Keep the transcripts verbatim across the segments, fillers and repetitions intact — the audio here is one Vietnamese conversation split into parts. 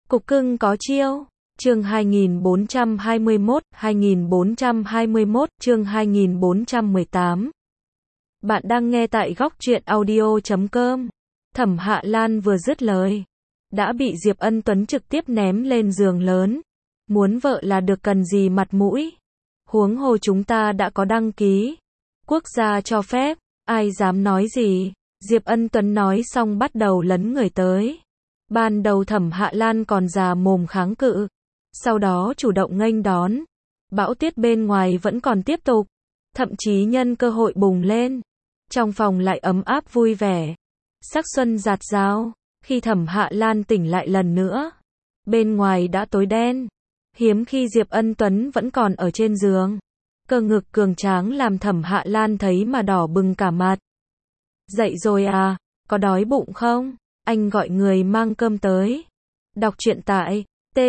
Cục cưng có chiêu. Chương hai nghìn bốn trăm hai mươi mốt, hai nghìn bốn trăm hai mươi mốt, chương hai nghìn bốn trăm mười tám. Bạn đang nghe tại góc truyện audio chấm com. Thẩm Hạ Lan vừa dứt lời, đã bị Diệp Ân Tuấn trực tiếp ném lên giường lớn. Muốn vợ là được cần gì mặt mũi. Huống hồ chúng ta đã có đăng ký. Quốc gia cho phép, ai dám nói gì. Diệp Ân Tuấn nói xong bắt đầu lấn người tới. Ban đầu Thẩm Hạ Lan còn già mồm kháng cự, sau đó chủ động nghênh đón. Bão tuyết bên ngoài vẫn còn tiếp tục, thậm chí nhân cơ hội bùng lên. Trong phòng lại ấm áp vui vẻ, sắc xuân rạt rào. Khi Thẩm Hạ Lan tỉnh lại lần nữa, bên ngoài đã tối đen. Hiếm khi Diệp Ân Tuấn vẫn còn ở trên giường. Cơ ngực cường tráng làm Thẩm Hạ Lan thấy mà đỏ bừng cả mặt. Dậy rồi à, có đói bụng không? Anh gọi người mang cơm tới. Đọc truyện tại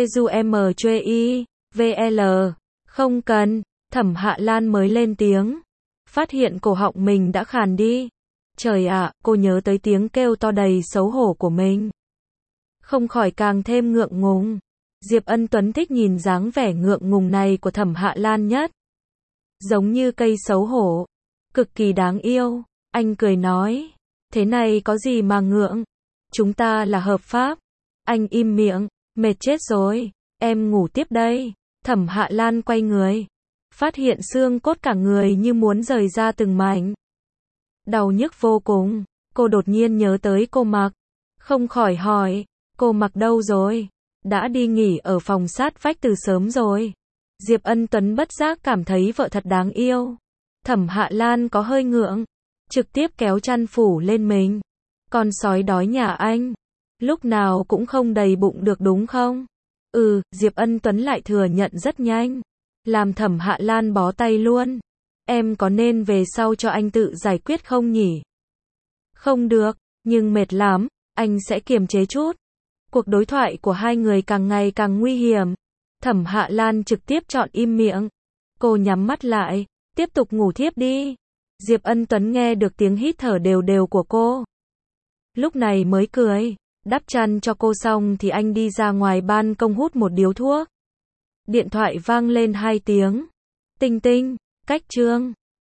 tezumtri, vl. Không cần. Thẩm Hạ Lan mới lên tiếng, phát hiện cổ họng mình đã khàn đi. Trời ạ, cô nhớ tới tiếng kêu to đầy xấu hổ của mình, không khỏi càng thêm ngượng ngùng. Diệp Ân Tuấn thích nhìn dáng vẻ ngượng ngùng này của Thẩm Hạ Lan nhất. Giống như cây xấu hổ, cực kỳ đáng yêu. Anh cười nói, thế này có gì mà ngượng, chúng ta là hợp pháp. Anh im miệng, mệt chết rồi, em ngủ tiếp đây. Thẩm Hạ Lan quay người, phát hiện xương cốt cả người như muốn rời ra từng mảnh. Đau nhức vô cùng, cô đột nhiên nhớ tới cô Mặc, không khỏi hỏi, cô Mặc đâu rồi? Đã đi nghỉ ở phòng sát vách từ sớm rồi. Diệp Ân Tuấn bất giác cảm thấy vợ thật đáng yêu. Thẩm Hạ Lan có hơi ngượng, trực tiếp kéo chăn phủ lên mình. Con sói đói nhà anh, lúc nào cũng không đầy bụng được đúng không? Ừ, Diệp Ân Tuấn lại thừa nhận rất nhanh, làm Thẩm Hạ Lan bó tay luôn. Em có nên về sau cho anh tự giải quyết không nhỉ? Không được, nhưng mệt lắm, anh sẽ kiềm chế chút. Cuộc đối thoại của hai người càng ngày càng nguy hiểm. Thẩm Hạ Lan trực tiếp chọn im miệng. Cô nhắm mắt lại, tiếp tục ngủ thiếp đi. Diệp Ân Tuấn nghe được tiếng hít thở đều đều của cô, lúc này mới cười. Đắp chăn cho cô xong thì anh đi ra ngoài ban công hút một điếu thuốc. Điện thoại vang lên hai tiếng. Tinh tinh, cách chương.